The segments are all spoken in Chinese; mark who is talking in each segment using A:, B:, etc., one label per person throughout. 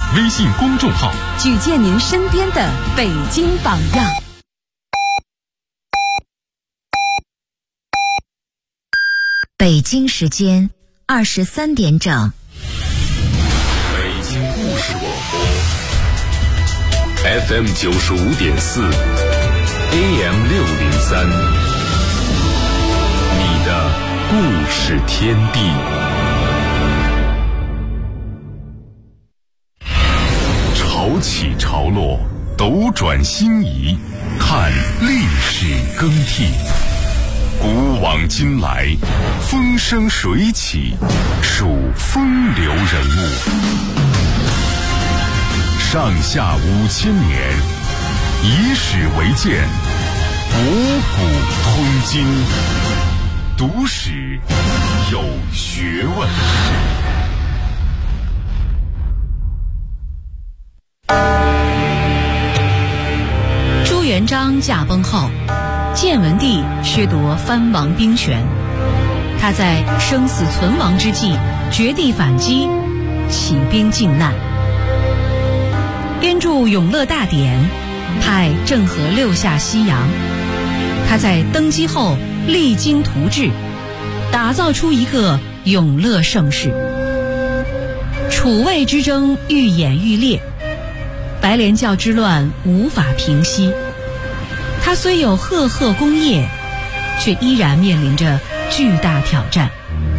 A: 微信公众号，
B: 举荐您身边的北京榜样。
C: 北京时间23点整。
A: 北京故事广播 FM 95.4 AM 603，你的故事天地。潮起潮落，斗转星移，看历史更替。古往今来，风生水起，数风流人物。上下5000年，以史为鉴，博古通今，读史有学问。
B: 朱元璋驾崩后，建文帝削夺藩王兵权，他在生死存亡之际绝地反击，起兵靖难，编著《永乐大典》，派郑和六下西洋。他在登基后励精图治，打造出一个永乐盛世。楚魏之争愈演愈烈，白莲教之乱无法平息。他虽有赫赫功业，却依然面临着巨大挑战。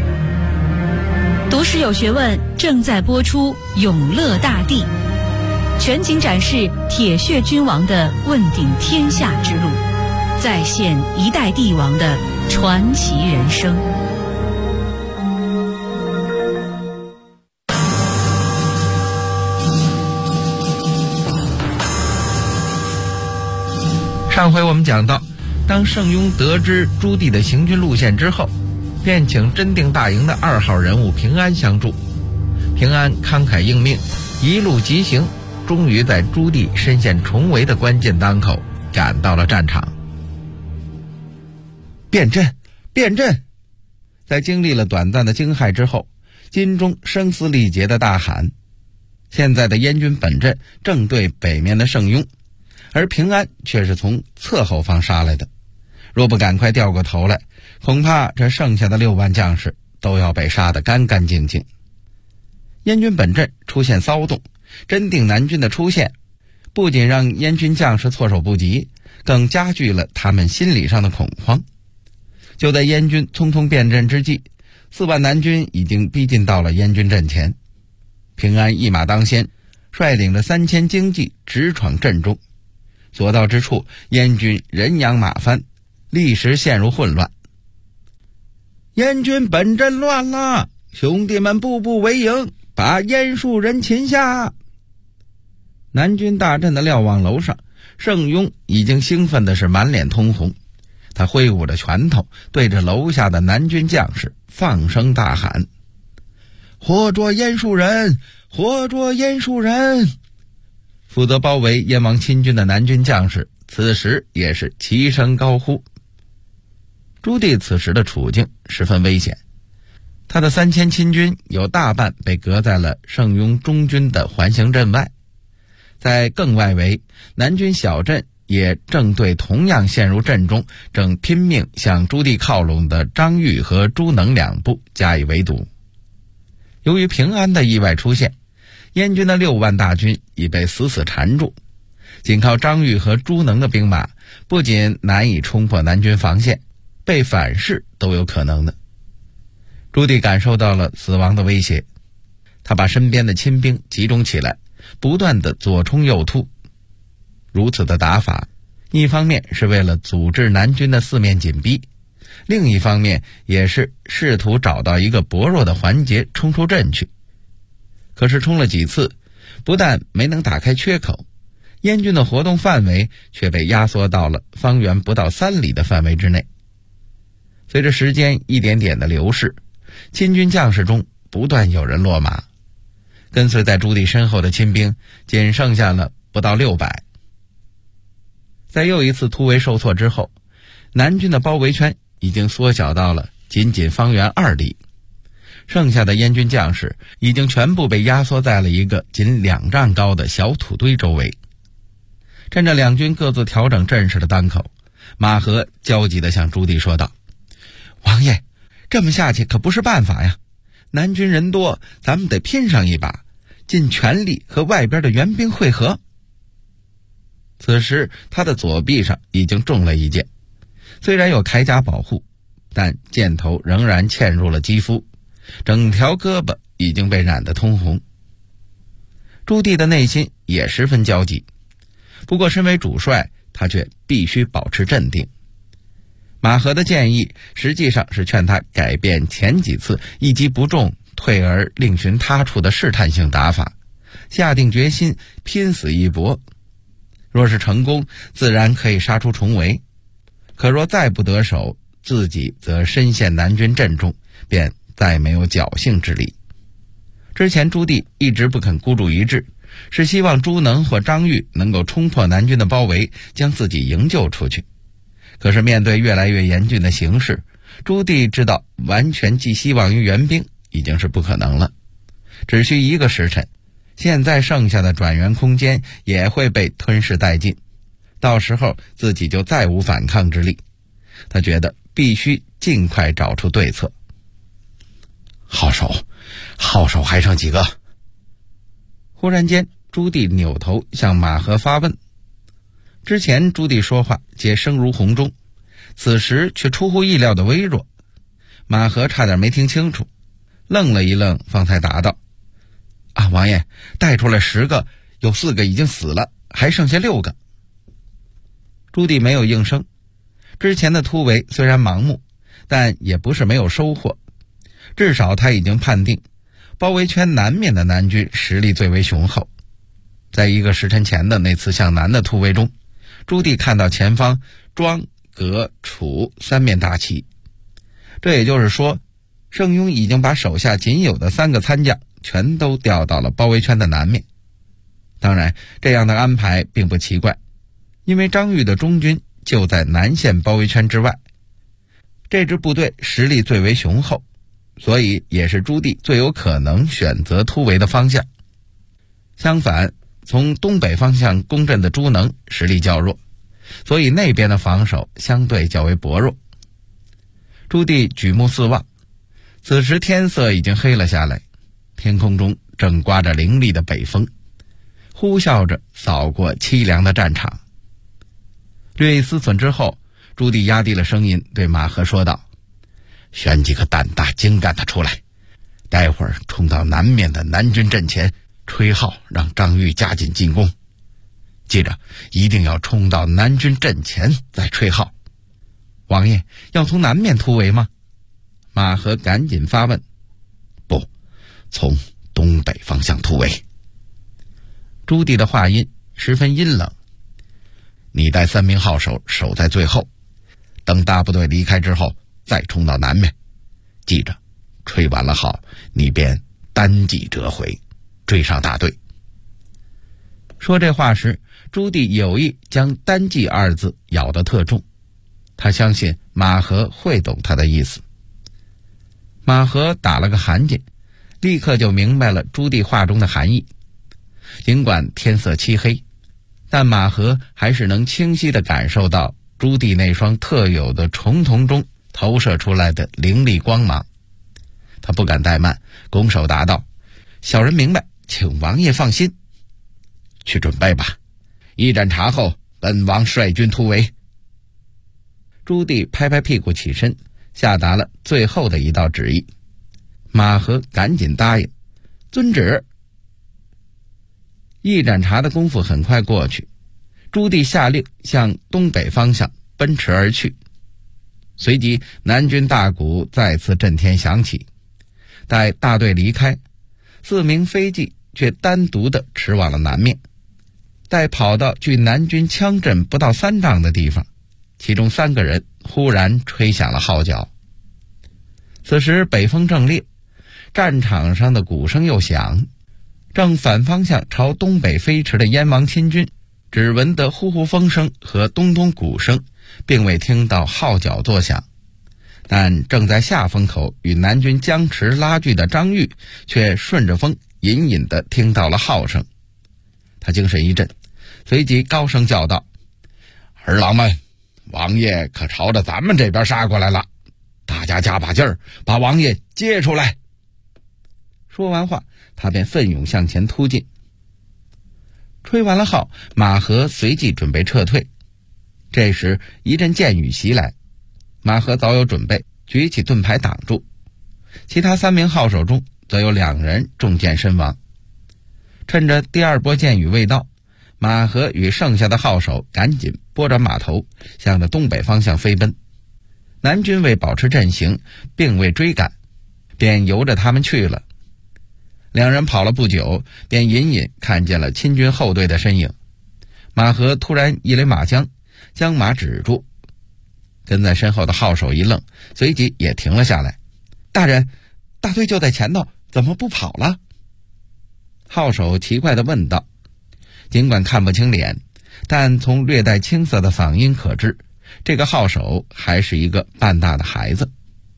B: 读史有学问正在播出《永乐大帝》，全景展示铁血君王的问鼎天下之路，再现一代帝王的传奇人生。
D: 上回我们讲到，当盛庸得知朱棣的行军路线之后，便请真定大营的2号人物平安相助。平安慷慨应命，一路疾行，终于在朱棣身陷重围的关键当口赶到了战场。变阵，变阵！在经历了短暂的惊骇之后，金钟声嘶力竭地大喊：现在的燕军本阵正对北面的盛庸，而平安却是从侧后方杀来的，若不赶快掉过头来，恐怕这剩下的6万将士都要被杀得干干净净。燕军本阵出现骚动，真定南军的出现不仅让燕军将士措手不及，更加剧了他们心理上的恐慌。就在燕军匆匆变阵之际，4万南军已经逼近到了燕军阵前。平安一马当先，率领着3000精骑直闯阵中，所到之处，燕军人仰马翻，立时陷入混乱。燕军本阵乱了，兄弟们步步为营，把燕树人擒下。南军大阵的瞭望楼上，盛庸已经兴奋的是满脸通红，他挥舞着拳头，对着楼下的南军将士放声大喊：活捉燕树人，活捉燕树人！负责包围燕王亲军的南军将士此时也是齐声高呼。朱棣此时的处境十分危险，他的3000亲军有大半被隔在了盛庸中军的环形阵外，在更外围，南军小阵也正对同样陷入阵中正拼命向朱棣靠拢的张玉和朱能2部加以围堵。由于平安的意外出现，燕军的6万大军已被死死缠住，仅靠张玉和朱能的兵马不仅难以冲破南军防线，被反噬都有可能的。朱棣感受到了死亡的威胁，他把身边的亲兵集中起来，不断的左冲右突。如此的打法，一方面是为了阻止南军的四面紧逼，另一方面也是试图找到一个薄弱的环节冲出阵去。可是冲了几次，不但没能打开缺口，燕军的活动范围却被压缩到了方圆不到3里的范围之内。随着时间一点点的流逝，亲军将士中不断有人落马，跟随在朱棣身后的亲兵仅剩下了不到600。在又一次突围受挫之后，南军的包围圈已经缩小到了仅方圆2里， 剩下的燕军将士已经全部被压缩在了一个仅2丈高的小土堆周围。趁着两军各自调整阵势的当口，马和焦急地向朱棣说道：“王爷，这么下去可不是办法呀！南军人多，咱们得拼上一把，尽全力和外边的援兵会合。”此时他的左臂上已经中了一箭，虽然有铠甲保护，但箭头仍然嵌入了肌肤，整条胳膊已经被染得通红。朱棣的内心也十分焦急，不过身为主帅，他却必须保持镇定。马和的建议实际上是劝他改变前几次一击不中退而另寻他处的试探性打法，下定决心拼死一搏。若是成功，自然可以杀出重围，可若再不得手，自己则深陷南军阵中，便再没有侥幸之力。之前朱棣一直不肯孤注一掷，是希望朱能或张玉能够冲破南军的包围，将自己营救出去。可是面对越来越严峻的形势，朱棣知道完全寄希望于援兵已经是不可能了。只需1个时辰，现在剩下的转援空间也会被吞噬殆尽，到时候自己就再无反抗之力。他觉得必须尽快找出对策。号手还剩几个？忽然间，朱棣扭头向马和发问。之前朱棣说话皆声如洪钟，此时却出乎意料的微弱。马和差点没听清楚，愣了一愣，方才答道：“王爷，带出来10个，有4个已经死了，还剩下6个。”朱棣没有应声。之前的突围虽然盲目，但也不是没有收获。至少他已经判定包围圈南面的南军实力最为雄厚。在1个时辰前的那次向南的突围中，朱棣看到前方庄、葛、楚3面大旗，这也就是说，盛庸已经把手下仅有的3个参将全都调到了包围圈的南面。当然，这样的安排并不奇怪，因为张玉的中军就在南线包围圈之外，这支部队实力最为雄厚，所以也是朱棣最有可能选择突围的方向。相反，从东北方向攻阵的朱能实力较弱，所以那边的防守相对较为薄弱。朱棣举目四望，此时天色已经黑了下来，天空中正刮着凌厉的北风，呼啸着扫过凄凉的战场。略一思忖之后，朱棣压低了声音对马和说道：“选几个胆大精干的出来，待会儿冲到南面的南军阵前，吹号让张玉加紧进攻。记着，一定要冲到南军阵前再吹号。”“王爷，要从南面突围吗？”马和赶紧发问。“不，从东北方向突围。”朱棣的话音十分阴冷。“你带3名号手守在最后，等大部队离开之后再冲到南面。记着，吹完了号，你便单骑折回，追上大队。”说这话时，朱棣有意将单骑2字咬得特重，他相信马和会懂他的意思。马和打了个寒噤，立刻就明白了朱棣话中的含义。尽管天色漆黑，但马和还是能清晰地感受到朱棣那双特有的重瞳中投射出来的凌厉光芒。他不敢怠慢，拱手答道：“小人明白，请王爷放心。”“去准备吧，一盏茶后，本王率军突围。”朱棣拍拍屁股起身，下达了最后的一道旨意。马和赶紧答应：“遵旨。”一盏茶的功夫很快过去，朱棣下令向东北方向奔驰而去。随即南军大鼓再次震天响起。待大队离开，4名飞骑却单独地驰往了南面。待跑到距南军枪阵不到3丈的地方，其中3个人忽然吹响了号角。此时北风正烈，战场上的鼓声又响，正反方向朝东北飞驰的燕王亲军只闻得呼呼风声和咚咚鼓声，并未听到号角作响。 但正在下风口与南军僵持拉锯的张玉却顺着风隐隐地听到了号声。他精神一振，随即高声叫道：“儿郎们，王爷可朝着咱们这边杀过来了，大家加把劲儿，把王爷接出来。”说完话，他便奋勇向前突进。吹完了号，马和随即准备撤退。这时一阵箭雨袭来，马和早有准备，举起盾牌挡住。其他3名号手中则有2人中箭身亡。趁着第2波箭雨未到，马和与剩下的号手赶紧拨转马头，向着东北方向飞奔。南军为保持阵型，并未追赶，便由着他们去了。2人跑了不久，便隐隐看见了亲军后队的身影。马和突然一勒马缰，将马止住。跟在身后的号手一愣，随即也停了下来。“大人，大队就在前头，怎么不跑了？”号手奇怪地问道。尽管看不清脸，但从略带青涩的嗓音可知，这个号手还是一个半大的孩子。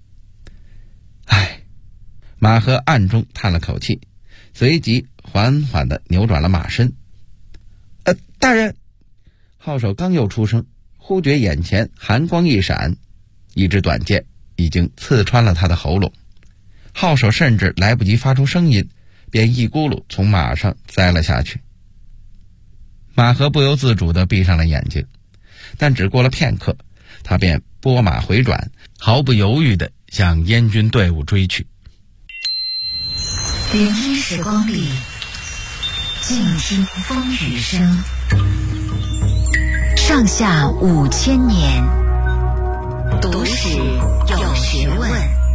D: 唉，马和暗中叹了口气，随即缓缓地扭转了马身。“大人！”号手刚又出声，忽觉眼前寒光一闪，一支短剑已经刺穿了他的喉咙。号手甚至来不及发出声音，便一咕噜从马上栽了下去。马和不由自主地闭上了眼睛，但只过了片刻，他便拨马回转，毫不犹豫地向燕军队伍追去。
C: 聆听时光里，静听风雨声。上下5000年，读史有学问。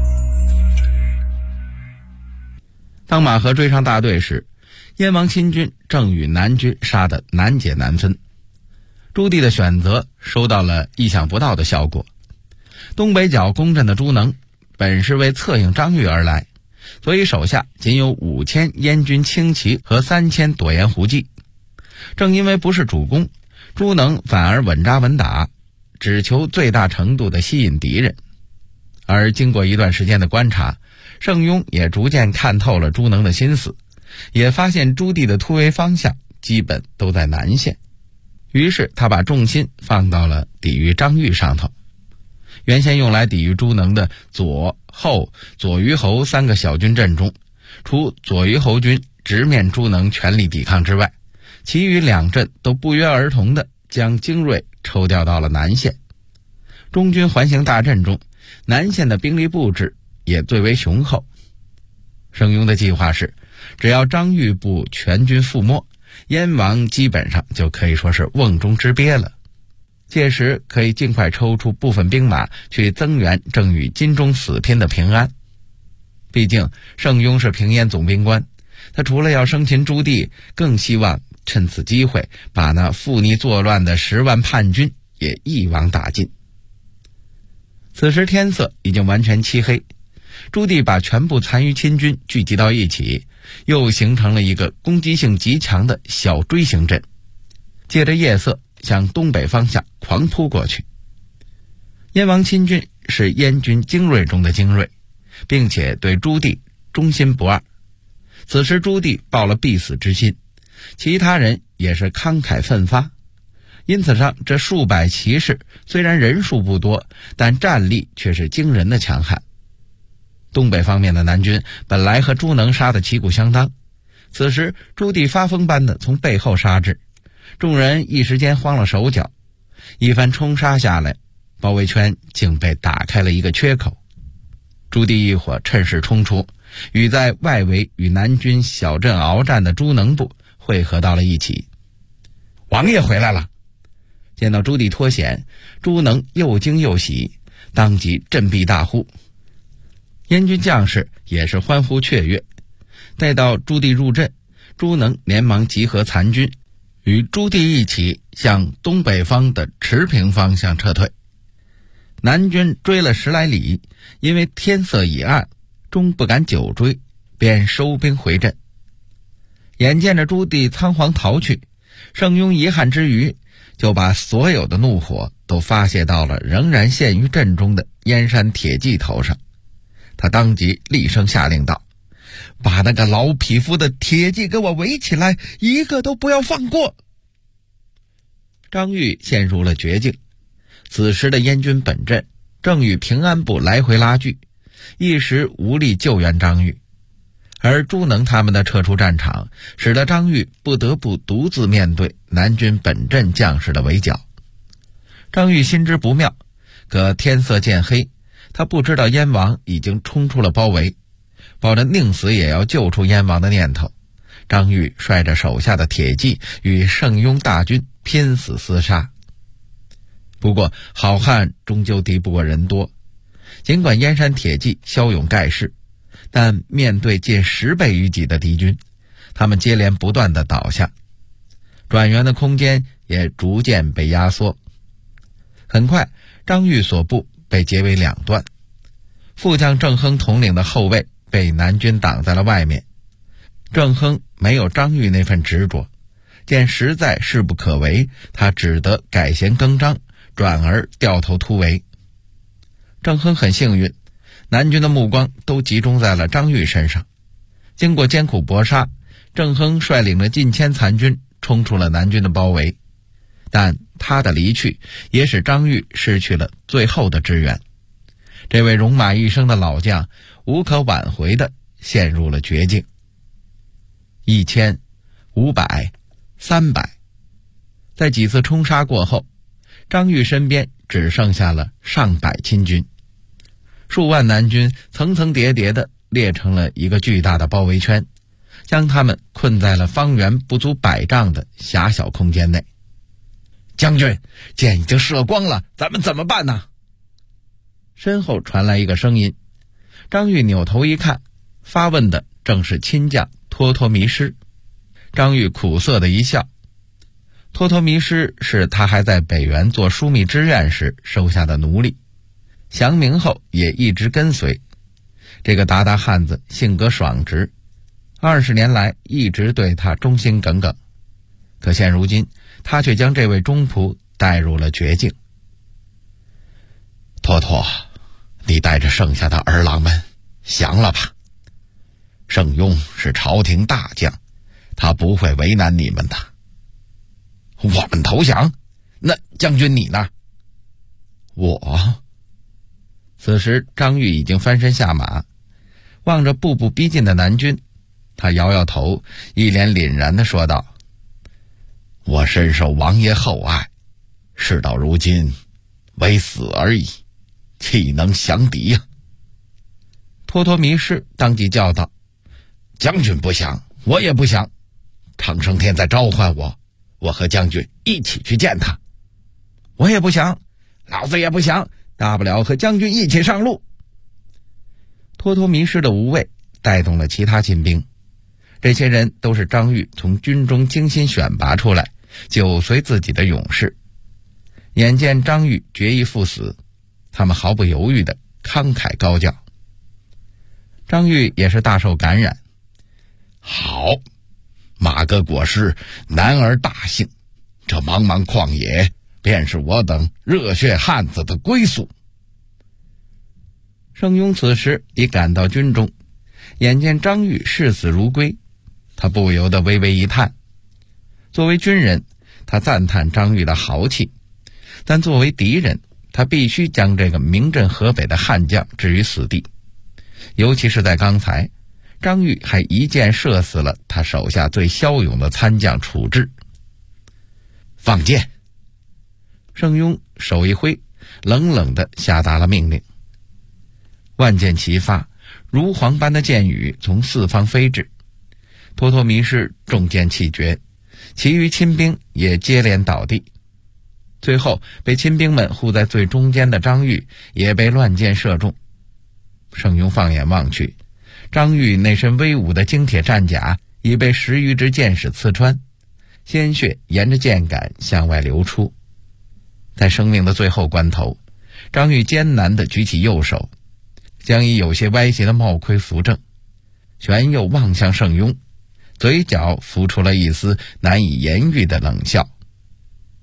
D: 当马和追上大队时，燕王亲军正与南军杀得难解难分。朱棣的选择收到了意想不到的效果。东北角攻镇的朱能本是为策应张玉而来，所以手下仅有5000燕军轻骑和3000躲盐胡骑。正因为不是主攻，朱能反而稳扎稳打，只求最大程度地吸引敌人。而经过一段时间的观察，盛庸也逐渐看透了朱能的心思，也发现朱棣的突围方向基本都在南线，于是他把重心放到了抵御张玉上头。原先用来抵御朱能的左、后、左虞侯3个小军阵中，除左虞侯军直面朱能全力抵抗之外，其余2阵都不约而同地将精锐抽调到了南线。中军环形大阵中，南线的兵力布置也最为雄厚。盛庸的计划是，只要张玉部全军覆没，燕王基本上就可以说是瓮中之鳖了。届时可以尽快抽出部分兵马去增援正与金钟死拼的平安。毕竟盛庸是平燕总兵官，他除了要生擒朱棣，更希望趁此机会把那附逆作乱的10万叛军也一网打尽。此时天色已经完全漆黑，朱棣把全部残余亲军聚集到一起，又形成了一个攻击性极强的小锥形阵，借着夜色向东北方向狂扑过去。燕王亲军是燕军精锐中的精锐，并且对朱棣忠心不二。此时朱棣抱了必死之心，其他人也是慷慨奋发，因此上这数百骑士虽然人数不多，但战力却是惊人的强悍。东北方面的南军本来和朱能杀得旗鼓相当，此时朱棣发疯般的从背后杀至，众人一时间慌了手脚，一番冲杀下来，包围圈竟被打开了一个缺口。朱棣一伙趁势冲出，与在外围与南军小阵鏖战的朱能部汇合到了一起。王爷回来了！见到朱棣脱险，朱能又惊又喜，当即振臂大呼。燕军将士也是欢呼雀跃。待到朱棣入阵，朱能连忙集合残军，与朱棣一起向东北方的池平方向撤退。南军追了10来里，因为天色已暗，终不敢久追，便收兵回阵。眼见着朱棣仓皇逃去，盛庸遗憾之余，就把所有的怒火都发泄到了仍然陷于阵中的燕山铁骑头上。他当即厉声下令道：把那个老匹夫的铁骑给我围起来，一个都不要放过。张玉陷入了绝境，此时的燕军本阵正与平安部来回拉锯，一时无力救援张玉。而朱能他们的撤出战场，使得张玉不得不独自面对南军本阵将士的围剿。张玉心知不妙，可天色渐黑，他不知道燕王已经冲出了包围，抱着宁死也要救出燕王的念头，张玉率着手下的铁骑与盛庸大军拼死厮杀。不过好汉终究敌不过人多，尽管燕山铁骑骁勇盖世，但面对近10倍于己的敌军，他们接连不断地倒下，转援的空间也逐渐被压缩。很快，张玉所部被截为2段，副将郑亨统领的后卫被南军挡在了外面。郑亨没有张玉那份执着，见实在势不可为，他只得改弦更张，转而掉头突围。郑亨很幸运，南军的目光都集中在了张玉身上。经过艰苦搏杀，郑亨率领着近千残军冲出了南军的包围，但他的离去也使张玉失去了最后的支援。这位戎马一生的老将无可挽回地陷入了绝境。1000、500、300，在几次冲杀过后，张玉身边只剩下了上百亲军，数万南军层层叠叠地列成了一个巨大的包围圈，将他们困在了方圆不足100丈的狭小空间内。将军，箭已经射光了，咱们怎么办呢？身后传来一个声音，张玉扭头一看，发问的正是亲将托托弥师。张玉苦涩的一笑，托托弥师是他还在北原做枢密知院时收下的奴隶，降明后也一直跟随。这个鞑靼汉子性格爽直，20年来一直对他忠心耿耿，可现如今他却将这位忠仆带入了绝境。托托，你带着剩下的儿郎们降了吧，盛庸是朝廷大将，他不会为难你们的。我们投降？那将军你呢？我。此时张玉已经翻身下马，望着步步逼近的南军，他摇摇头，一脸凛然地说道：我深受王爷厚爱，事到如今唯死而已，岂能降敌呀？托托弥师当即叫道：将军不降，我也不降，长生天在召唤我，我和将军一起去见他。我也不降，老子也不降，大不了和将军一起上路。托托弥师的无畏带动了其他亲兵，这些人都是张玉从军中精心选拔出来，久随自己的勇士。眼见张玉决意赴死，他们毫不犹豫地慷慨高叫。张玉也是大受感染。好，马革裹尸，男儿大幸，这茫茫旷野便是我等热血汉子的归宿。盛庸此时已赶到军中，眼见张玉视死如归，他不由得微微一叹。作为军人，他赞叹张玉的豪气，但作为敌人，他必须将这个名震河北的悍将置于死地。尤其是在刚才，张玉还一箭射死了他手下最骁勇的参将楚志。放箭！盛庸手一挥，冷冷地下达了命令。万箭齐发，如簧般的箭雨从四方飞至。托托弥师中箭气绝，其余亲兵也接连倒地。最后被亲兵们护在最中间的张玉也被乱箭射中。盛庸放眼望去，张玉那身威武的精铁战甲已被10余支箭矢刺穿，鲜血沿着箭杆向外流出。在生命的最后关头，张玉艰难地举起右手，将已有些歪斜的帽盔扶正，旋右望向盛庸，嘴角浮出了一丝难以言喻的冷笑。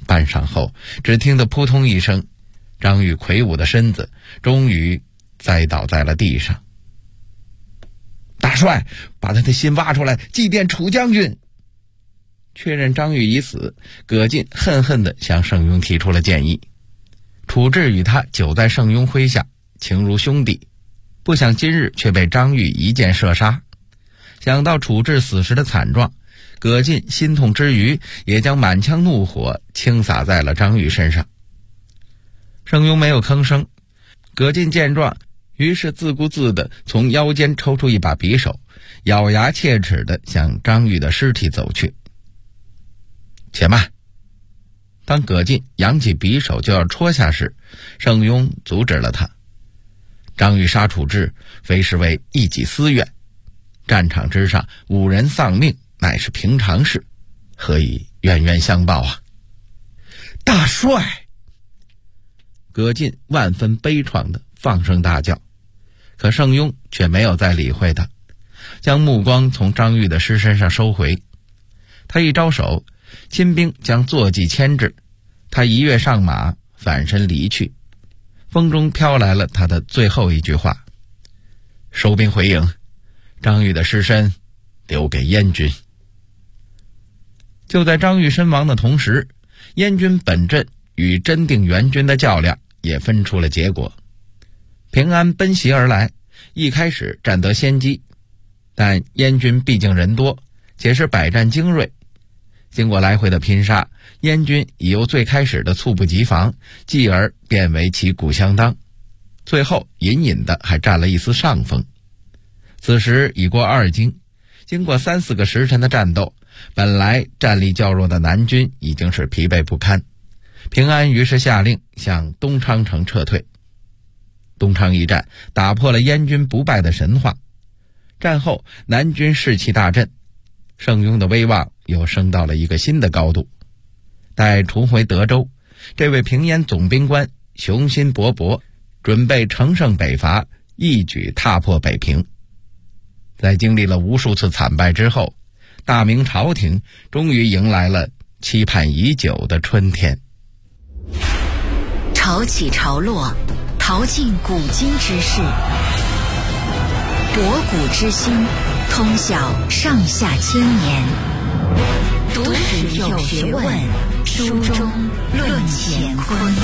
D: 半晌后，只听得扑通一声，张玉魁梧的身子终于栽倒在了地上。大帅，把他的心挖出来，祭奠楚将军。确认张玉已死，葛进恨恨地向盛庸提出了建议。楚志与他久在盛庸麾下，情如兄弟，不想今日却被张玉一箭射杀。想到楚志死时的惨状，葛进心痛之余，也将满腔怒火倾洒在了张玉身上。盛庸没有吭声，葛进见状，于是自顾自地从腰间抽出一把匕首，咬牙切齿地向张玉的尸体走去。且慢！当葛进扬起匕首就要戳下时，盛庸阻止了他。张玉杀楚志，非是为一己私怨，战场之上5人丧命乃是平常事，何以冤冤相报啊？大帅！葛进万分悲怆地放声大叫，可盛庸却没有再理会他，将目光从张玉的尸身上收回。他一招手，亲兵将坐骑牵制，他一跃上马，反身离去。风中飘来了他的最后一句话：收兵回营，张玉的尸身留给燕军。就在张玉身亡的同时，燕军本阵与真定援军的较量也分出了结果。平安奔袭而来，一开始占得先机，但燕军毕竟人多，且是百战精锐，经过来回的拼杀，燕军已由最开始的猝不及防，继而变为旗鼓相当，最后隐隐的还占了一丝上风。此时已过2更，经过3-4个时辰的战斗，本来战力较弱的南军已经是疲惫不堪。平安于是下令向东昌城撤退。东昌一战打破了燕军不败的神话，战后南军士气大振，盛庸的威望又升到了一个新的高度。待重回德州，这位平燕总兵官雄心勃勃，准备乘胜北伐，一举踏破北平。在经历了无数次惨败之后，大明朝廷终于迎来了期盼已久的春天。
C: 潮起潮落，淘尽古今之事，博古之心，通晓上下千年。读史有学问，书中论乾坤。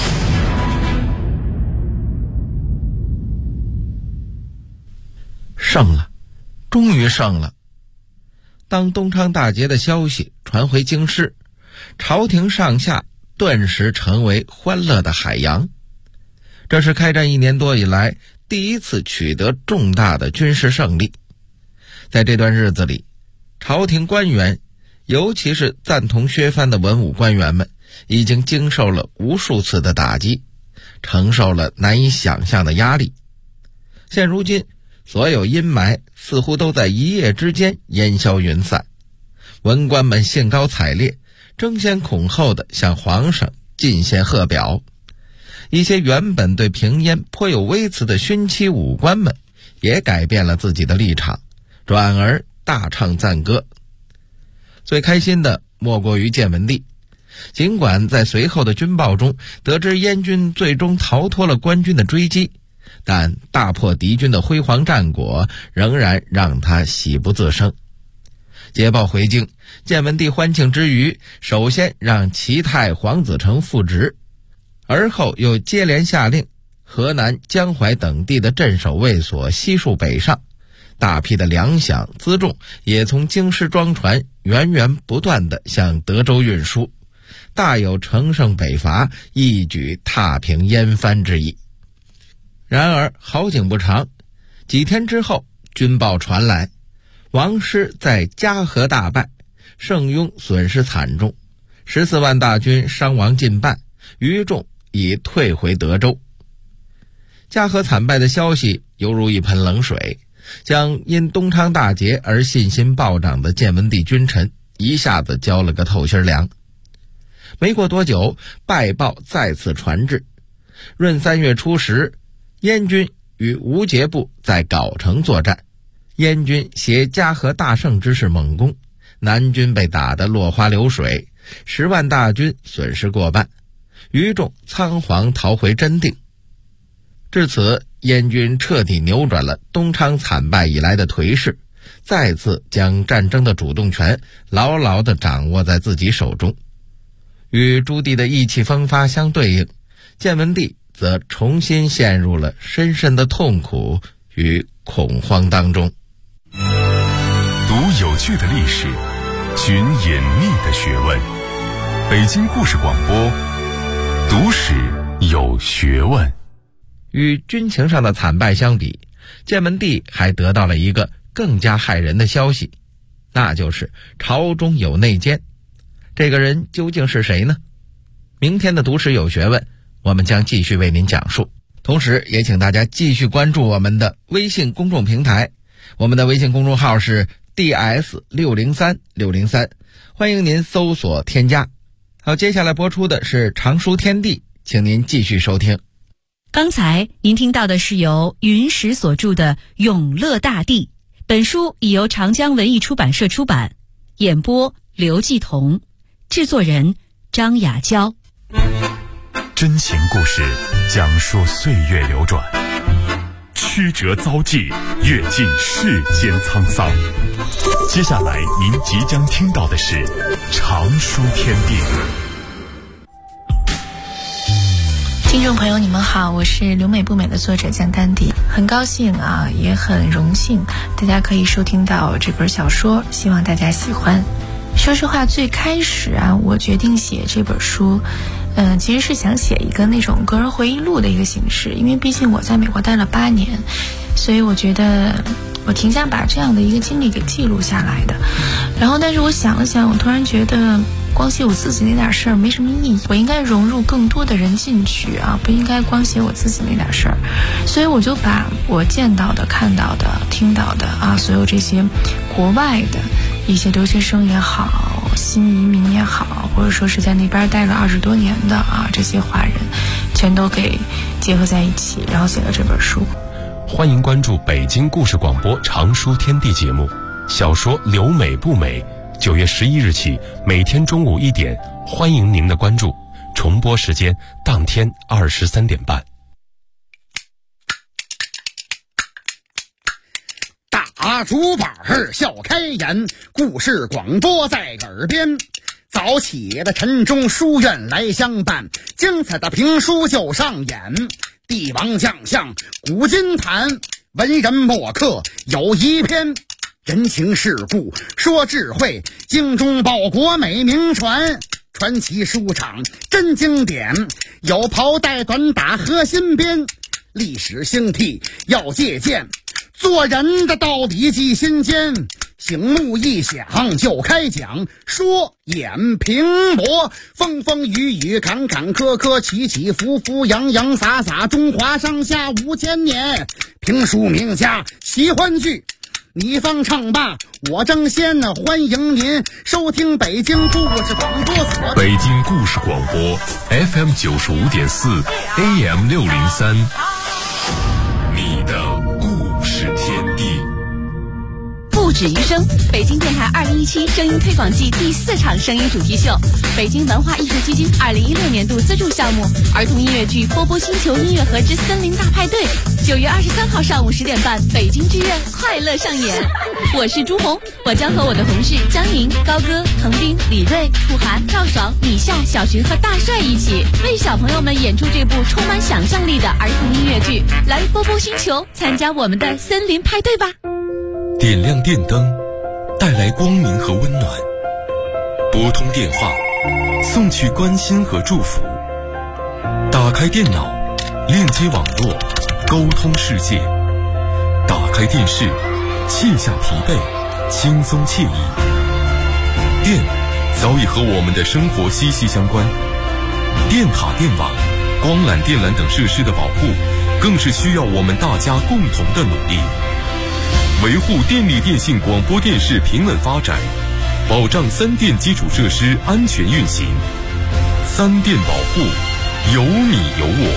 D: 胜了，终于胜了！当东昌大捷的消息传回京师，朝廷上下顿时成为欢乐的海洋。这是开战1年多以来第一次取得重大的军事胜利。在这段日子里，朝廷官员，尤其是赞同削藩的文武官员们，已经经受了无数次的打击，承受了难以想象的压力。现如今，所有阴霾似乎都在一夜之间烟消云散，文官们兴高采烈，争先恐后地向皇上进献贺表。一些原本对平燕颇有微词的勋戚武官们也改变了自己的立场，转而大唱赞歌。最开心的莫过于建文帝，尽管在随后的军报中得知燕军最终逃脱了官军的追击，但大破敌军的辉煌战果仍然让他喜不自胜。捷报回京，建文帝欢庆之余，首先让齐泰、黄子成复职，而后又接连下令河南、江淮等地的镇守卫所悉数北上，大批的粮饷辎重也从京师装船源源不断地向德州运输，大有乘胜北伐，一举踏平燕藩之意。然而好景不长，几天之后，军报传来，王师在嘉禾大败，盛庸损失惨重，14万大军伤亡近半，余众已退回德州。嘉禾惨败的消息犹如一盆冷水，将因东昌大捷而信心暴涨的建文帝君臣一下子浇了个透心凉。没过多久，败报再次传至。闰3月初时，燕军与吴节部在藁城作战，燕军携嘉禾大胜之势猛攻，南军被打得落花流水， 10万大军损失过半，余众仓皇逃回真定。至此，燕军彻底扭转了东昌惨败以来的颓势，再次将战争的主动权牢牢地掌握在自己手中。与朱棣的意气风发相对应，建文帝则重新陷入了深深的痛苦与恐慌当中。
A: 读有趣的历史，寻隐秘的学问。北京故事广播，读史有学问。
D: 与军情上的惨败相比，建文帝还得到了一个更加骇人的消息，那就是朝中有内奸。这个人究竟是谁呢？明天的读史有学问，我们将继续为您讲述。同时也请大家继续关注我们的微信公众平台，我们的微信公众号是 DS603603，欢迎您搜索添加。好，接下来播出的是常书天地，请您继续收听。
B: 刚才您听到的是由云石所著的《永乐大帝》，本书已由长江文艺出版社出版，演播刘继彤，制作人张雅娇。
A: 真情故事讲述岁月流转，曲折遭际，阅尽世间沧桑。接下来您即将听到的是常书天地。
E: 听众朋友你们好，我是留美不美的作者江丹迪，很高兴也很荣幸大家可以收听到这本小说，希望大家喜欢。说实话，最开始我决定写这本书其实是想写一个那种个人回忆录的一个形式，因为毕竟我在美国待了8年，所以我觉得我挺想把这样的一个经历给记录下来的。然后但是我想了想，我突然觉得光写我自己那点事儿没什么意义，我应该融入更多的人进去不应该光写我自己那点事儿。所以我就把我见到的、看到的、听到的所有这些国外的一些留学生也好，新移民也好，或者说是在那边待了20多年的这些华人，全都给结合在一起，然后写了这本书。
F: 欢迎关注北京故事广播常书天地节目，小说《留美不美》9月11日起每天中午1点，欢迎您的关注，重播时间当天23点半。
G: 大竹板笑开颜，故事广播在耳边。早起的晨钟书院来相伴，精彩的评书就上演。帝王将相古今谈，文人墨客有一篇。人情世故说智慧，精忠报国美名传。传奇书场真经典，有袍带短打和新编。历史兴替要借鉴，做人的道理记心间。醒目一响就开讲，说演评驳，风风雨雨坎坎坷坷，起起伏伏洋洋洒洒，中华上下5000年。评书名家奇欢聚，你方唱罢我争先，欢迎您收听北京故事广播所。
A: 北京故事广播 FM 95.4 AM 603，你的故事天地。
B: 不止于声，北京电台2017声音推广季第4场声音主题秀，北京文化艺术基金2016年度资助项目儿童音乐剧《波波星球音乐盒之森林大派对》，9月23号上午10点半，北京剧院快乐上演。我是朱红，我将和我的同事江莹、高歌、滕斌、李锐、楚涵、赵爽、米笑、小徐和大帅一起为小朋友们演出这部充满想象力的儿童音乐剧。来波波星球参加我们的森林派对吧！
F: 点亮电灯，带来光明和温暖；拨通电话，送去关心和祝福；打开电脑，链接网络，沟通世界；打开电视，卸下疲惫，轻松惬意。电早已和我们的生活息息相关，电塔、电网、光缆、电缆等设施的保护，更是需要我们大家共同的努力。维护电力电信广播电视平稳发展，保障3电基础设施安全运行。3电保护，有你有我。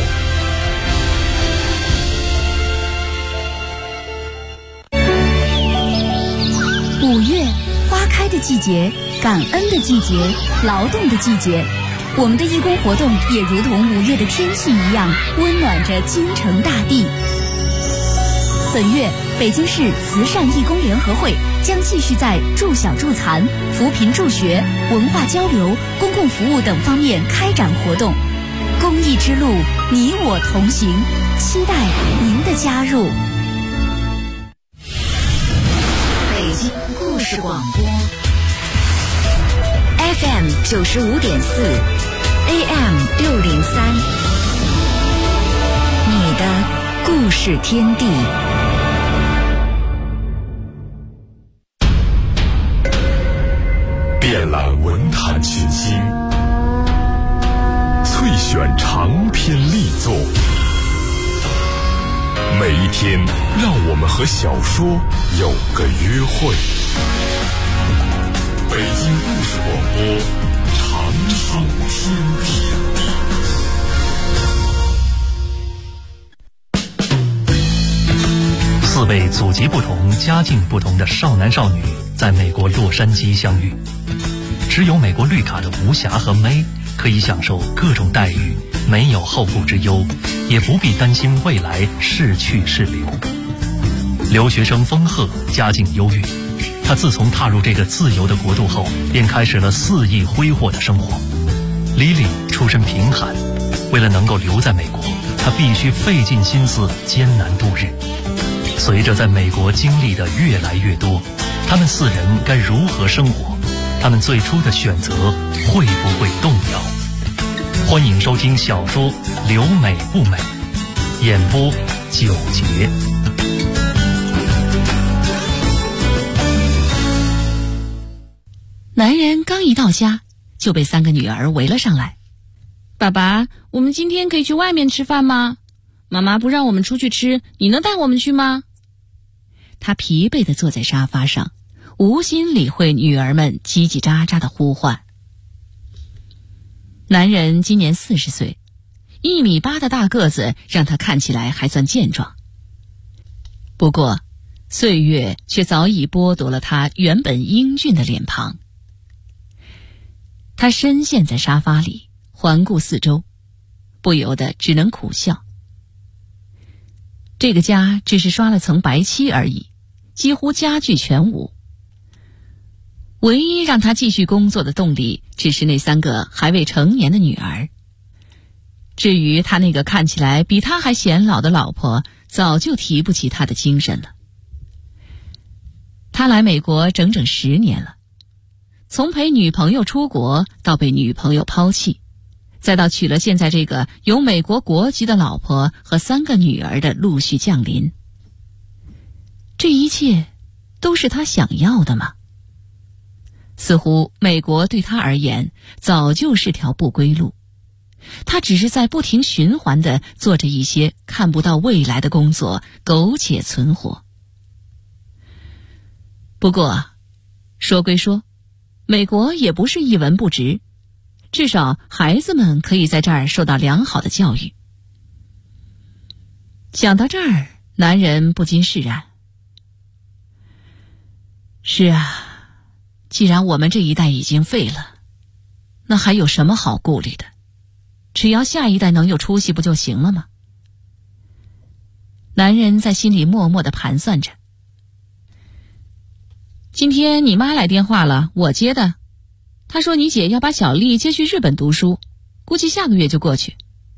C: 5月花开的
H: 季节，感恩的季节，劳动的季节。我们的义工活动也如同5月的天气一样，温暖着京城大地。本月，北京市慈善义工联合会将继续在助小助残、扶贫助学、文化交流、公共服务等方面开展活动。公益之路，你我同行，期待您的加入。
C: 北京故事广播 FM 95.4 AM 603，你的故事天地。
A: 遍览文坛群星，萃选长篇力作，每一天让我们和小说有个约会。北京故事广播，长寿天地。
I: 4位祖籍不同、家境不同的少男少女在美国洛杉矶相遇，持有美国绿卡的吴霞和May可以享受各种待遇，没有后顾之忧，也不必担心未来是去是留。留学生丰鹤家境优越，他自从踏入这个自由的国度后，便开始了肆意挥霍的生活。Lily出身贫寒，为了能够留在美国，他必须费尽心思艰难度日。随着在美国经历的越来越多，他们4人该如何生活？他们最初的选择会不会动摇？欢迎收听小说《留美不美》，演播9节。
B: 男人刚一到家，就被3个女儿围了上来。爸爸，我们今天可以去外面吃饭吗？妈妈不让我们出去吃，你能带我们去吗？他疲惫地坐在沙发上，无心理会女儿们叽叽喳喳的呼唤。男人今年40岁，1.8米的大个子让他看起来还算健壮。不过，岁月却早已剥夺了他原本英俊的脸庞。他深陷在沙发里，环顾四周，不由得只能苦笑。这个家只是刷了层白漆而已，几乎家具全无。唯一让他继续工作的动力，只是那3个还未成年的女儿。至于他那个看起来比他还显老的老婆，早就提不起他的精神了。他来美国整整10年了，从陪女朋友出国到被女朋友抛弃，再到娶了现在这个有美国国籍的老婆和3个女儿的陆续降临。这一切都是他想要的吗？似乎美国对他而言早就是条不归路，他只是在不停循环地做着一些看不到未来的工作，苟且存活。不过说归说，美国也不是一文不值，至少孩子们可以在这儿受到良好的教育。想到这儿，男人不禁释然。是啊，既然我们这一代已经废了，那还有什么好顾虑的？只要下一代能有出息不就行了吗？男人在心里默默地盘算着。今天你妈来电话了，我接的。她说你姐要把小丽接去日本读书，估计下个月就过去。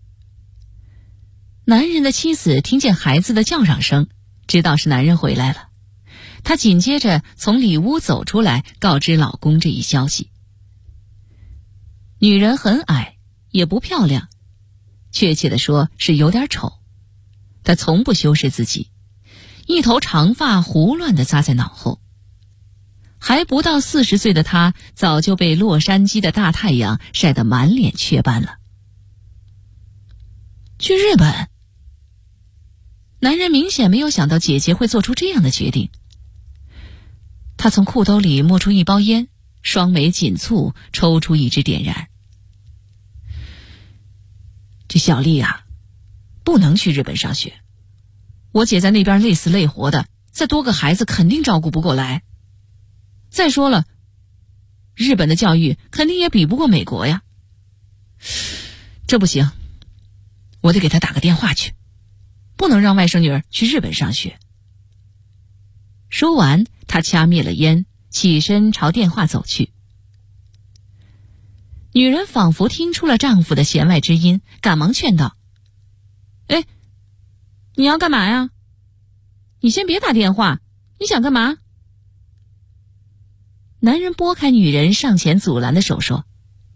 B: 男人的妻子听见孩子的叫嚷声，知道是男人回来了。她紧接着从里屋走出来，告知老公这一消息。女人很矮，也不漂亮，确切地说是有点丑。她从不修饰自己，一头长发胡乱地扎在脑后。还不到40岁的她，早就被洛杉矶的大太阳晒得满脸雀斑了。去日本？男人明显没有想到姐姐会做出这样的决定。他从裤兜里摸出一包烟，双眉紧蹙，抽出一支点燃。这小丽啊，不能去日本上学。我姐在那边累死累活的，再多个孩子肯定照顾不过来。再说了， 日本的教育肯定也比不过美国呀。这不行，我得给他打个电话去，不能让外甥女儿去日本上学。说完，他掐灭了烟，起身朝电话走去。女人仿佛听出了丈夫的弦外之音，赶忙劝道：哎，你要干嘛呀？你先别打电话，你想干嘛？男人拨开女人上前阻拦的手说：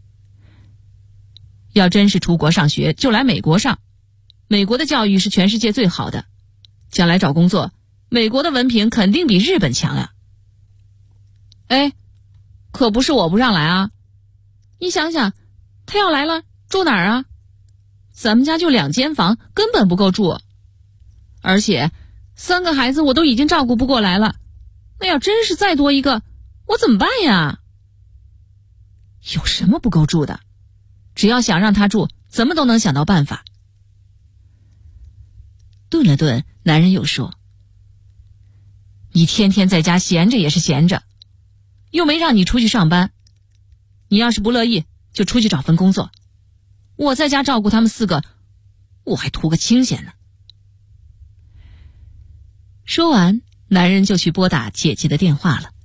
B: 要真是出国上学，就来美国上，美国的教育是全世界最好的，将来找工作，美国的文凭肯定比日本强啊。哎，可不是我不让来啊，你想想，他要来了住哪儿啊？咱们家就2间房，根本不够住，而且3个孩子我都已经照顾不过来了，那要真是再多一个，我怎么办呀？有什么不够住的？只要想让他住，怎么都能想到办法。顿了顿，男人又说：你天天在家闲着也是闲着，又没让你出去上班，你要是不乐意，就出去找份工作，我在家照顾他们4个，我还图个清闲呢。说完，男人就去拨打姐姐的电话了。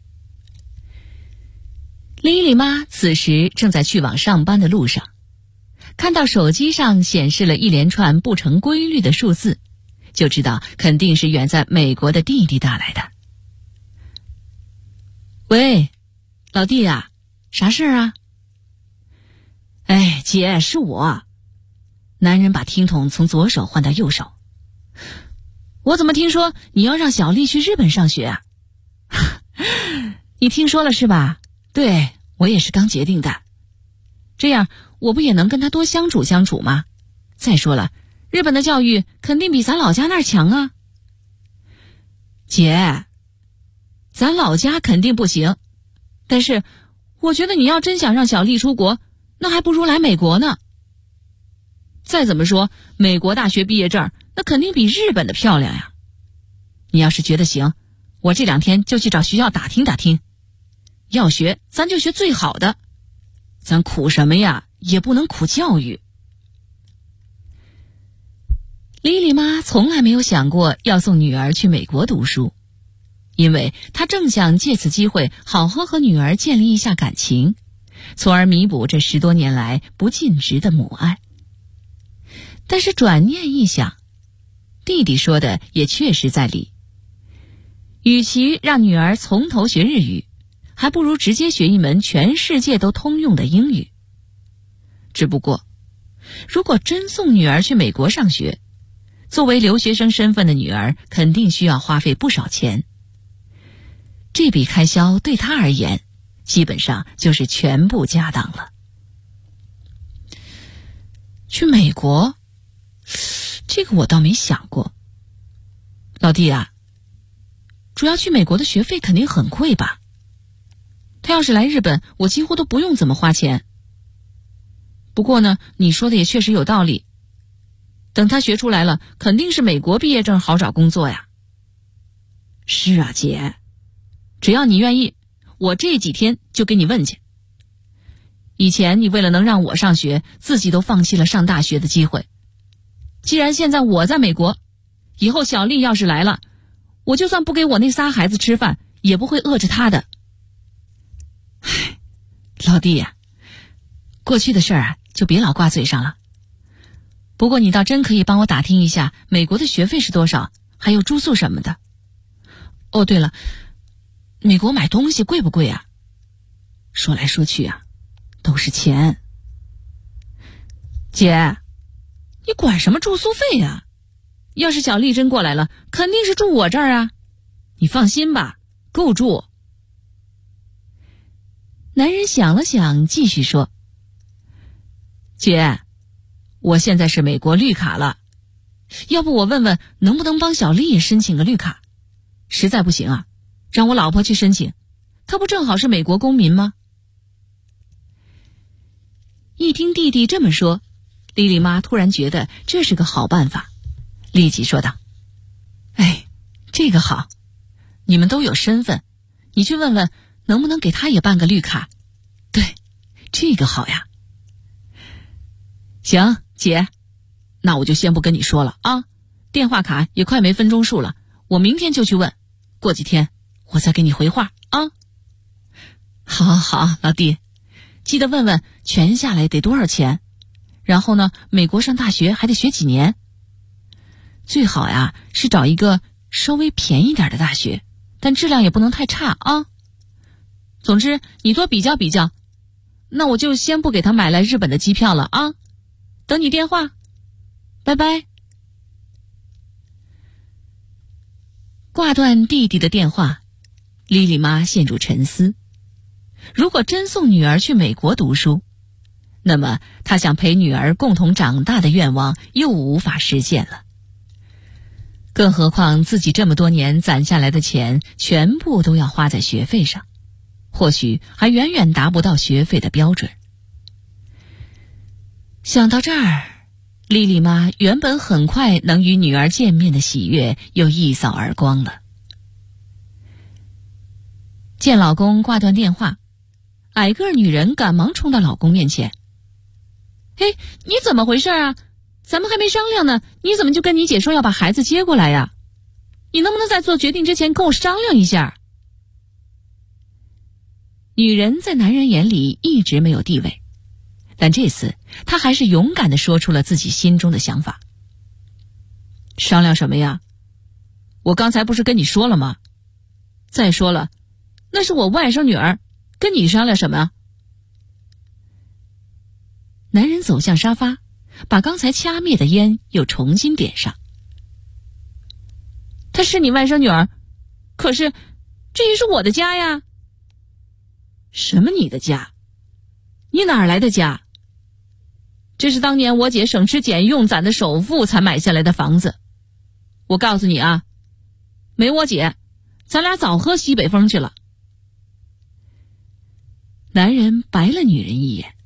B: 莉莉妈此时正在去往上班的路上，看到手机上显示了一连串不成规律的数字，就知道肯定是远在美国的弟弟打来的。喂，老弟啊，啥事儿啊？哎，姐，是我。男人把听筒从左手换到右手。我怎么听说你要让小丽去日本上学啊？你听说了是吧？对，我也是刚决定的。这样我不也能跟她多相处相处吗？再说了，日本的教育肯定比咱老家那儿强啊。姐，咱老家肯定不行，但是我觉得你要真想让小丽出国，那还不如来美国呢。再怎么说，美国大学毕业证那肯定比日本的漂亮呀。你要是觉得行，我这2天就去找学校打听打听。要学咱就学最好的，咱苦什么呀，也不能苦教育。莉莉妈从来没有想过要送女儿去美国读书，因为她正想借此机会好好和女儿建立一下感情，从而弥补这10多年来不尽职的母爱。但是转念一想，弟弟说的也确实在理，与其让女儿从头学日语，还不如直接学一门全世界都通用的英语。只不过，如果真送女儿去美国上学，作为留学生身份的女儿肯定需要花费不少钱。这笔开销对她而言，基本上就是全部家当了。去美国？这个我倒没想过。老弟啊，主要去美国的学费肯定很贵吧？他要是来日本，我几乎都不用怎么花钱。不过呢，你说的也确实有道理。等他学出来了，肯定是美国毕业证好找工作呀。是啊，姐，只要你愿意，我这几天就给你问去。以前你为了能让我上学，自己都放弃了上大学的机会。既然现在我在美国，以后小丽要是来了，我就算不给我那仨孩子吃饭，也不会饿着她的。唉，老弟呀，过去的事儿啊，就别老挂嘴上了。不过你倒真可以帮我打听一下美国的学费是多少，还有住宿什么的。哦，对了，美国买东西贵不贵啊？说来说去啊，都是钱。姐，你管什么住宿费啊？要是小丽真过来了，肯定是住我这儿啊。你放心吧，够住。男人想了想，继续说：姐，我现在是美国绿卡了，要不我问问能不能帮小丽也申请个绿卡？实在不行啊，让我老婆去申请，她不正好是美国公民吗？一听弟弟这么说，莉莉妈突然觉得这是个好办法，立即说道：哎，这个好，你们都有身份，你去问问能不能给她也办个绿卡， 对，这个好呀。行，姐，那我就先不跟你说了啊，电话卡也快没分钟数了，我明天就去问，过几天我再给你回话啊。好，老弟，记得问问全下来得多少钱，然后呢，美国上大学还得学几年，最好呀是找一个稍微便宜点的大学，但质量也不能太差啊。总之你多比较比较，那我就先不给他买来日本的机票了啊，等你电话，拜拜。挂断弟弟的电话，莉莉妈陷入沉思。如果真送女儿去美国读书，那么她想陪女儿共同长大的愿望又无法实现了。更何况自己这么多年攒下来的钱全部都要花在学费上，或许还远远达不到学费的标准。想到这儿，莉莉妈原本很快能与女儿见面的喜悦又一扫而光了。见老公挂断电话，矮个女人赶忙冲到老公面前：“嘿，你怎么回事啊？咱们还没商量呢，你怎么就跟你姐说要把孩子接过来呀？你能不能在做决定之前跟我商量一下？”女人在男人眼里一直没有地位，但这次她还是勇敢地说出了自己心中的想法。商量什么呀？我刚才不是跟你说了吗？再说了，那是我外甥女儿，跟你商量什么啊？男人走向沙发，把刚才掐灭的烟又重新点上。她是你外甥女儿，可是这也是我的家呀。什么你的家？你哪儿来的家？这是当年我姐省吃俭用攒的首付才买下来的房子。我告诉你啊，没我姐，咱俩早喝西北风去了。男人白了女人一眼。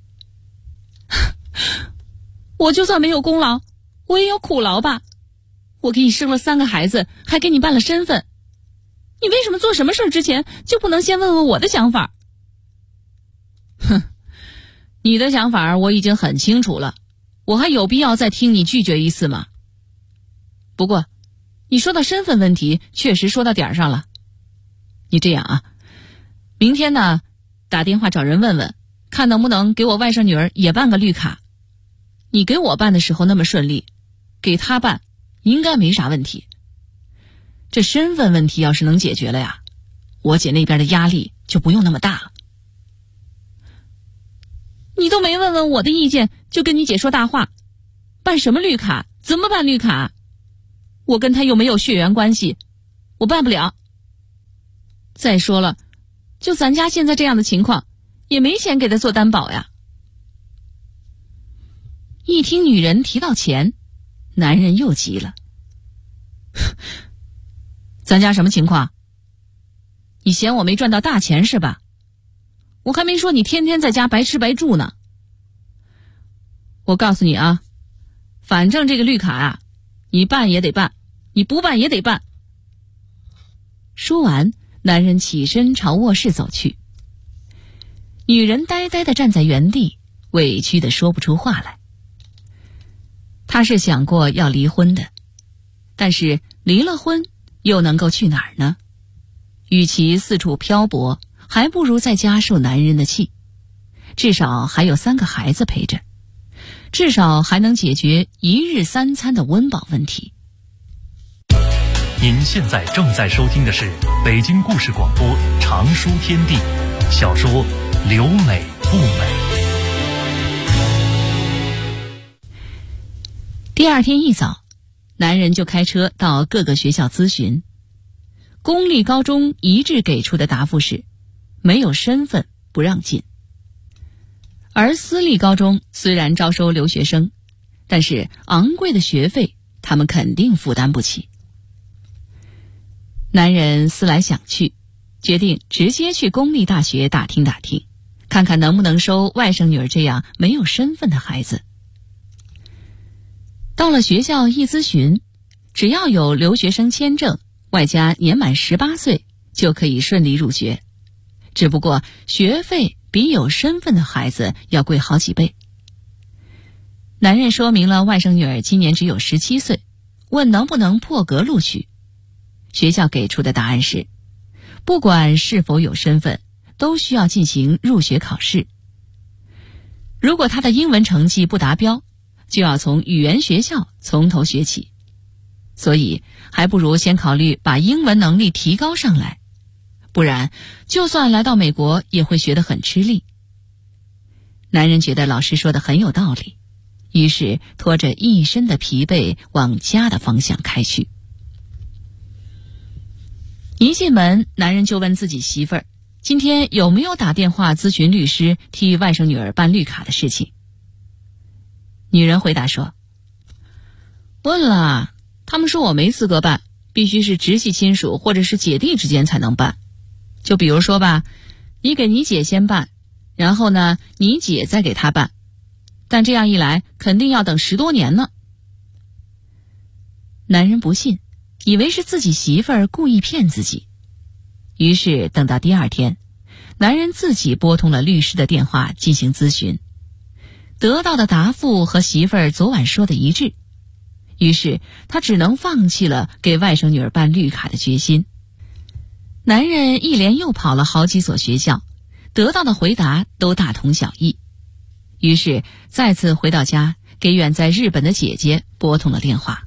B: 我就算没有功劳，我也有苦劳吧。我给你生了3个孩子，还给你办了身份，你为什么做什么事之前就不能先问问我的想法？哼，你的想法我已经很清楚了，我还有必要再听你拒绝一次吗？不过你说到身份问题，确实说到点上了。你这样啊，明天呢打电话找人问问，看能不能给我外甥女儿也办个绿卡。你给我办的时候那么顺利，给她办应该没啥问题。这身份问题要是能解决了呀，我姐那边的压力就不用那么大了。你都没问问我的意见就跟你姐说大话，办什么绿卡？怎么办绿卡？我跟她又没有血缘关系，我办不了。再说了，就咱家现在这样的情况，也没钱给她做担保呀。一听女人提到钱，男人又急了。咱家什么情况？你嫌我没赚到大钱是吧？我还没说你天天在家白吃白住呢。我告诉你啊，反正这个绿卡啊，你办也得办，你不办也得办。说完，男人起身朝卧室走去。女人呆呆地站在原地，委屈地说不出话来。她是想过要离婚的，但是离了婚又能够去哪儿呢？与其四处漂泊，还不如在家受男人的气，至少还有3个孩子陪着，至少还能解决1日3餐的温饱问题。
I: 您现在正在收听的是北京故事广播长书天地小说《留美不美》。
B: 第二天一早，男人就开车到各个学校咨询。公立高中一致给出的答复是没有身份不让进，而私立高中虽然招收留学生，但是昂贵的学费他们肯定负担不起。男人思来想去，决定直接去公立大学打听打听，看看能不能收外甥女儿这样没有身份的孩子。到了学校一咨询，只要有留学生签证，外加年满18岁，就可以顺利入学。只不过学费比有身份的孩子要贵好几倍。男人说明了外甥女儿今年只有17岁，问能不能破格录取。学校给出的答案是，不管是否有身份，都需要进行入学考试。如果他的英文成绩不达标，就要从语言学校从头学起。所以还不如先考虑把英文能力提高上来，不然就算来到美国也会学得很吃力。男人觉得老师说的很有道理，于是拖着一身的疲惫往家的方向开去。一进门，男人就问自己媳妇儿今天有没有打电话咨询律师替外甥女儿办绿卡的事情。女人回答说，问了，他们说我没资格办，必须是直系亲属或者是姐弟之间才能办。就比如说吧，你给你姐先办，然后呢你姐再给她办，但这样一来肯定要等10多年呢。男人不信，以为是自己媳妇儿故意骗自己，于是等到第2天，男人自己拨通了律师的电话进行咨询，得到的答复和媳妇儿昨晚说的一致，于是他只能放弃了给外甥女儿办绿卡的决心。男人一连又跑了好几所学校，得到的回答都大同小异，于是再次回到家，给远在日本的姐姐拨通了电话。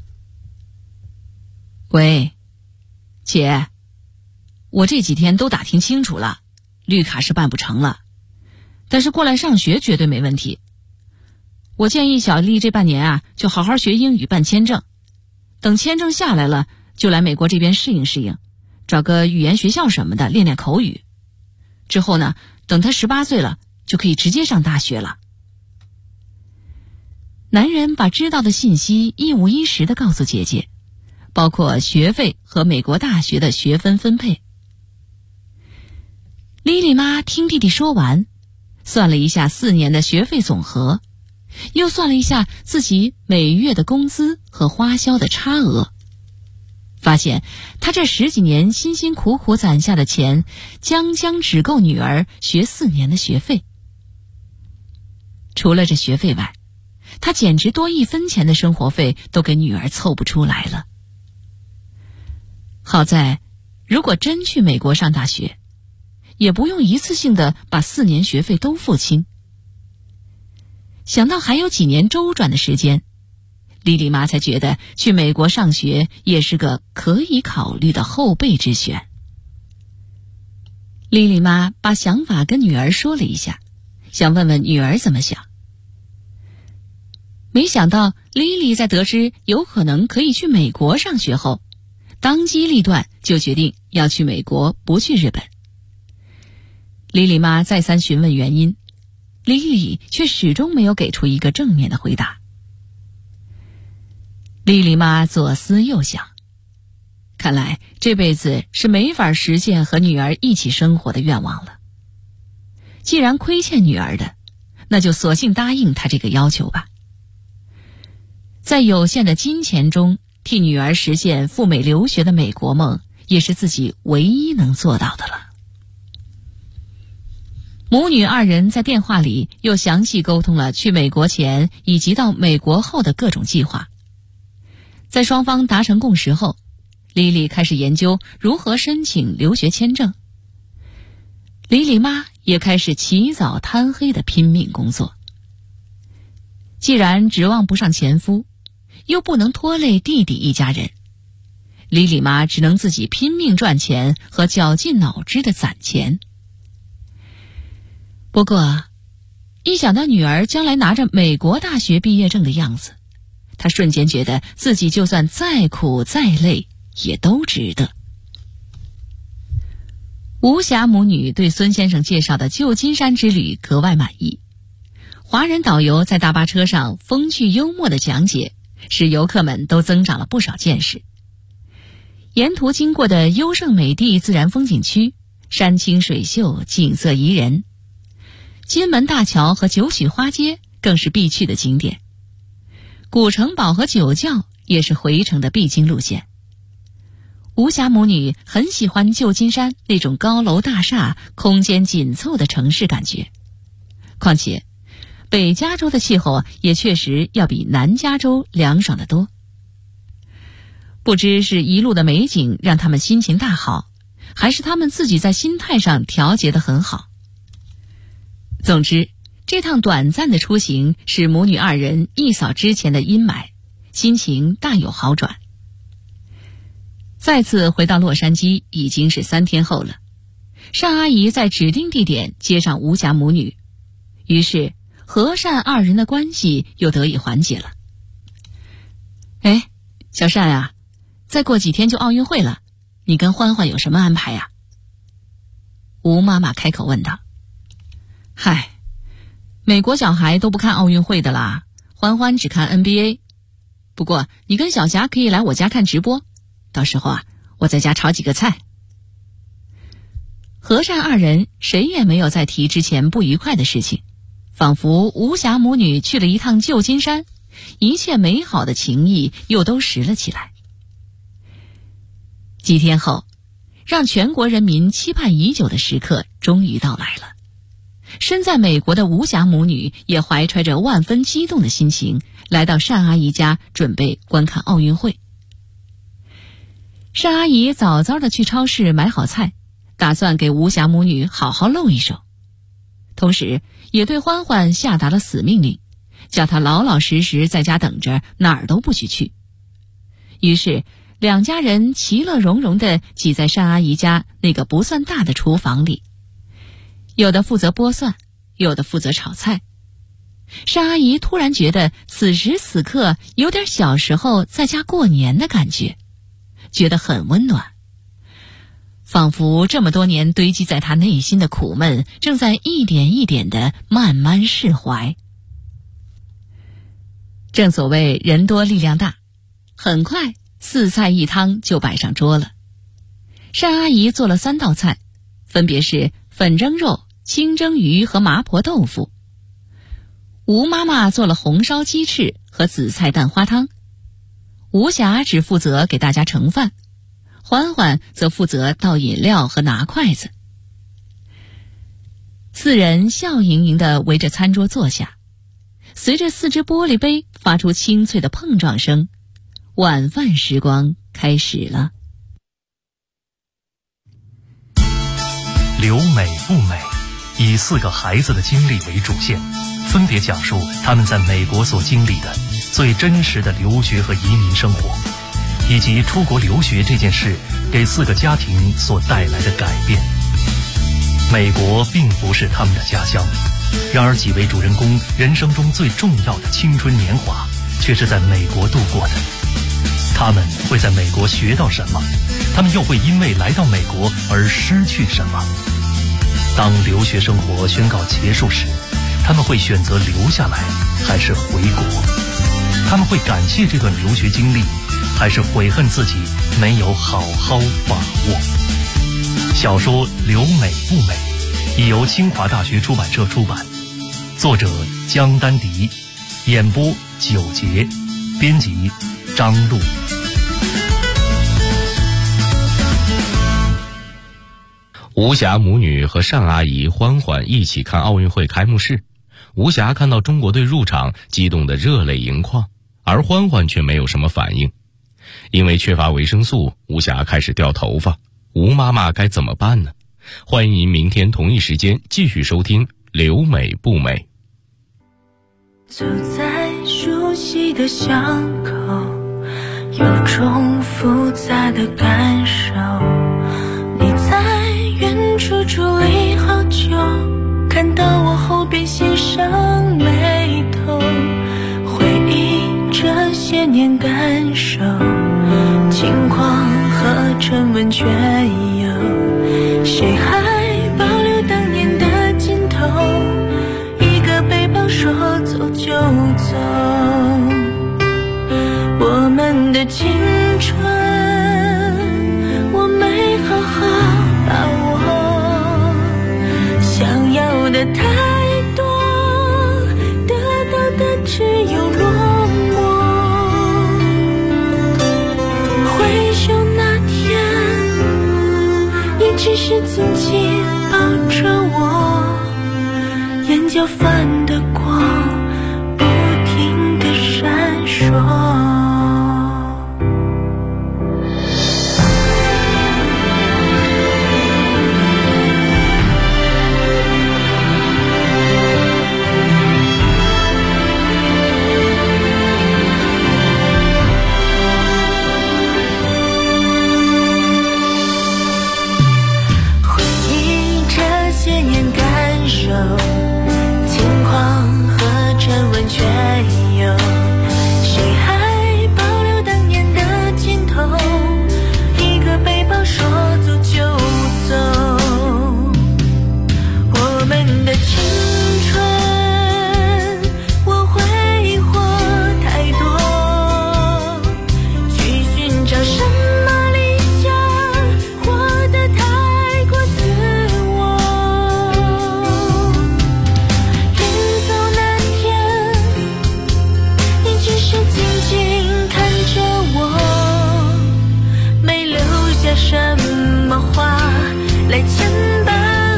B: 喂，姐，我这几天都打听清楚了，绿卡是办不成了，但是过来上学绝对没问题。我建议小丽这半年就好好学英语办签证，等签证下来了就来美国这边适应适应，找个语言学校什么的练练口语。之后呢，等她18岁了就可以直接上大学了。男人把知道的信息一五一十地告诉姐姐，包括学费和美国大学的学分分配。莉莉妈听弟弟说完，算了一下4年的学费总和，又算了一下自己每月的工资和花销的差额，发现他这10几年辛辛苦苦攒下的钱，将只够女儿学4年的学费。除了这学费外，他简直多1分钱的生活费都给女儿凑不出来了。好在，如果真去美国上大学，也不用一次性的把4年学费都付清。想到还有几年周转的时间，莉莉妈才觉得去美国上学也是个可以考虑的后备之选。莉莉妈把想法跟女儿说了一下，想问问女儿怎么想。没想到莉莉在得知有可能可以去美国上学后，当机立断就决定要去美国，不去日本。莉莉妈再三询问原因，莉莉却始终没有给出一个正面的回答。莉莉妈左思右想，看来这辈子是没法实现和女儿一起生活的愿望了。既然亏欠女儿的，那就索性答应她这个要求吧。在有限的金钱中替女儿实现赴美留学的美国梦，也是自己唯一能做到的了。母女2人在电话里又详细沟通了去美国前以及到美国后的各种计划。在双方达成共识后，莉莉开始研究如何申请留学签证。莉莉妈也开始起早贪黑的拼命工作。既然指望不上前夫，又不能拖累弟弟一家人，莉莉妈只能自己拼命赚钱和绞尽脑汁的攒钱。不过，一想到女儿将来拿着美国大学毕业证的样子，她瞬间觉得自己就算再苦再累也都值得。吴霞母女对孙先生介绍的旧金山之旅格外满意。华人导游在大巴车上风趣幽默的讲解，使游客们都增长了不少见识。沿途经过的优胜美地自然风景区，山清水秀，景色宜人。金门大桥和九曲花街更是必去的景点，古城堡和酒窖也是回程的必经路线。吴霞母女很喜欢旧金山那种高楼大厦、空间紧凑的城市感觉， 况且北加州的气候也确实要比南加州凉爽得多。不知是一路的美景让他们心情大好，还是他们自己在心态上调节得很好。总之，这趟短暂的出行使母女二人一扫之前的阴霾，心情大有好转。再次回到洛杉矶已经是3天后了，单阿姨在指定地点接上吴霞母女，于是和善二人的关系又得以缓解了。哎，小单啊，再过几天就奥运会了，你跟欢欢有什么安排呀？吴妈妈开口问道。嗨，美国小孩都不看奥运会的啦，欢欢只看 NBA。不过你跟小霞可以来我家看直播，到时候啊，我在家炒几个菜。和善二人谁也没有再提之前不愉快的事情，仿佛吴霞母女去了一趟旧金山，一切美好的情谊又都实了起来。几天后，让全国人民期盼已久的时刻终于到来了。身在美国的吴霞母女也怀揣着万分激动的心情，来到单阿姨家准备观看奥运会。单阿姨早早地去超市买好菜，打算给吴霞母女好好露一手，同时也对欢欢下达了死命令，叫她老老实实在家等着，哪儿都不许去。于是两家人其乐融融地挤在单阿姨家那个不算大的厨房里，有的负责剥蒜，有的负责炒菜。单阿姨突然觉得此时此刻有点小时候在家过年的感觉，觉得很温暖，仿佛这么多年堆积在她内心的苦闷正在一点一点地慢慢释怀。正所谓人多力量大，很快4菜1汤就摆上桌了。单阿姨做了3道菜，分别是粉蒸肉、清蒸鱼和麻婆豆腐。吴妈妈做了红烧鸡翅和紫菜蛋花汤。吴霞只负责给大家盛饭，欢欢则负责倒饮料和拿筷子。4人笑盈盈地围着餐桌坐下，随着4只玻璃杯发出清脆的碰撞声，晚饭时光开始了。
I: 留美不美，以4个孩子的经历为主线，分别讲述他们在美国所经历的最真实的留学和移民生活，以及出国留学这件事给4个家庭所带来的改变。美国并不是他们的家乡，然而几位主人公人生中最重要的青春年华却是在美国度过的。他们会在美国学到什么？他们又会因为来到美国而失去什么？当留学生活宣告结束时，他们会选择留下来还是回国？他们会感谢这段留学经历，还是悔恨自己没有好好把握？小说《留美不美》已由清华大学出版社出版，作者江丹迪，演播9节，编辑张璐。
J: 吴霞母女和单阿姨、欢欢一起看奥运会开幕式。吴霞看到中国队入场，激动得热泪盈眶，而欢欢却没有什么反应。因为缺乏维生素，吴霞开始掉头发。吴妈妈该怎么办呢？欢迎您明天同一时间继续收听《留美不美》。
K: 走在熟悉的巷口，有种复杂的感受。你在远处伫立好久，看到我后边欣赏眉头，回忆这些年感受，轻狂和沉稳却有，谁还保留当年的劲头？一个背包说走就走，我们的青春我没好好把握，想要的太多，得到的只有落寞。回首那天，你只是紧紧抱着我，眼角角泛的光不停地闪烁。轻狂和沉稳却有谁还保留当年的镜头，一个背包说走就走。我们的青春我挥霍太多，去寻找什么理想，活得太过自我。什么话来牵绊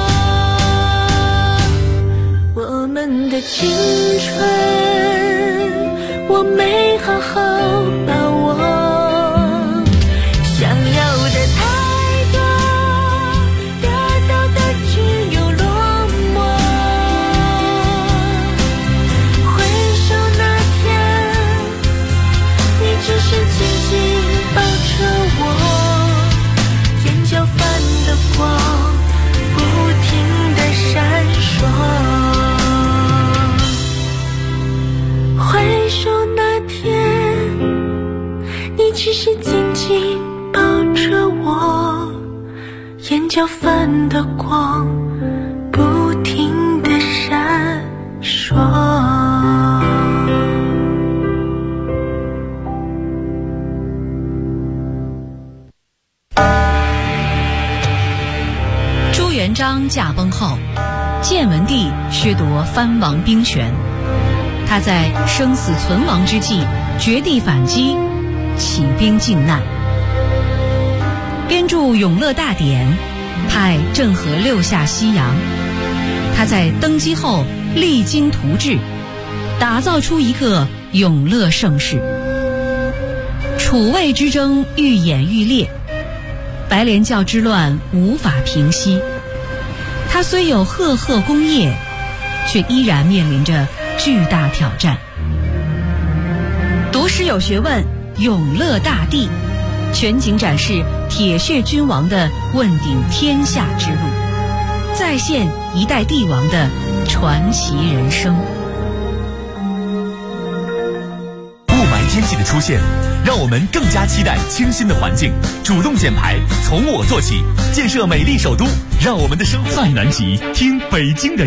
K: 我们的青春我没好好把握，想要的太多，得到的只有落寞。回首那天，你只是紧紧抱着我，眼角泛的光不停地闪烁。回首那天，你只是紧紧抱着我，眼角泛的光不停地闪烁。
B: 朱元璋驾崩后，建文帝削夺藩王兵权，他在生死存亡之际绝地反击，起兵靖难，编著《永乐大典》，派郑和六下西洋。他在登基后励精图治，打造出一个永乐盛世。楚魏之争愈演愈烈，白莲教之乱无法平息。他虽有赫赫功业，却依然面临着巨大挑战。读诗有学问，永乐大帝全景展示铁血君王的问鼎天下之路，再现一代帝王的传奇人生。
L: 雾霾天气的出现，让我们更加期待清新的环境，主动减排，从我做起，建设美丽首都，让我们的生活在南极听北京的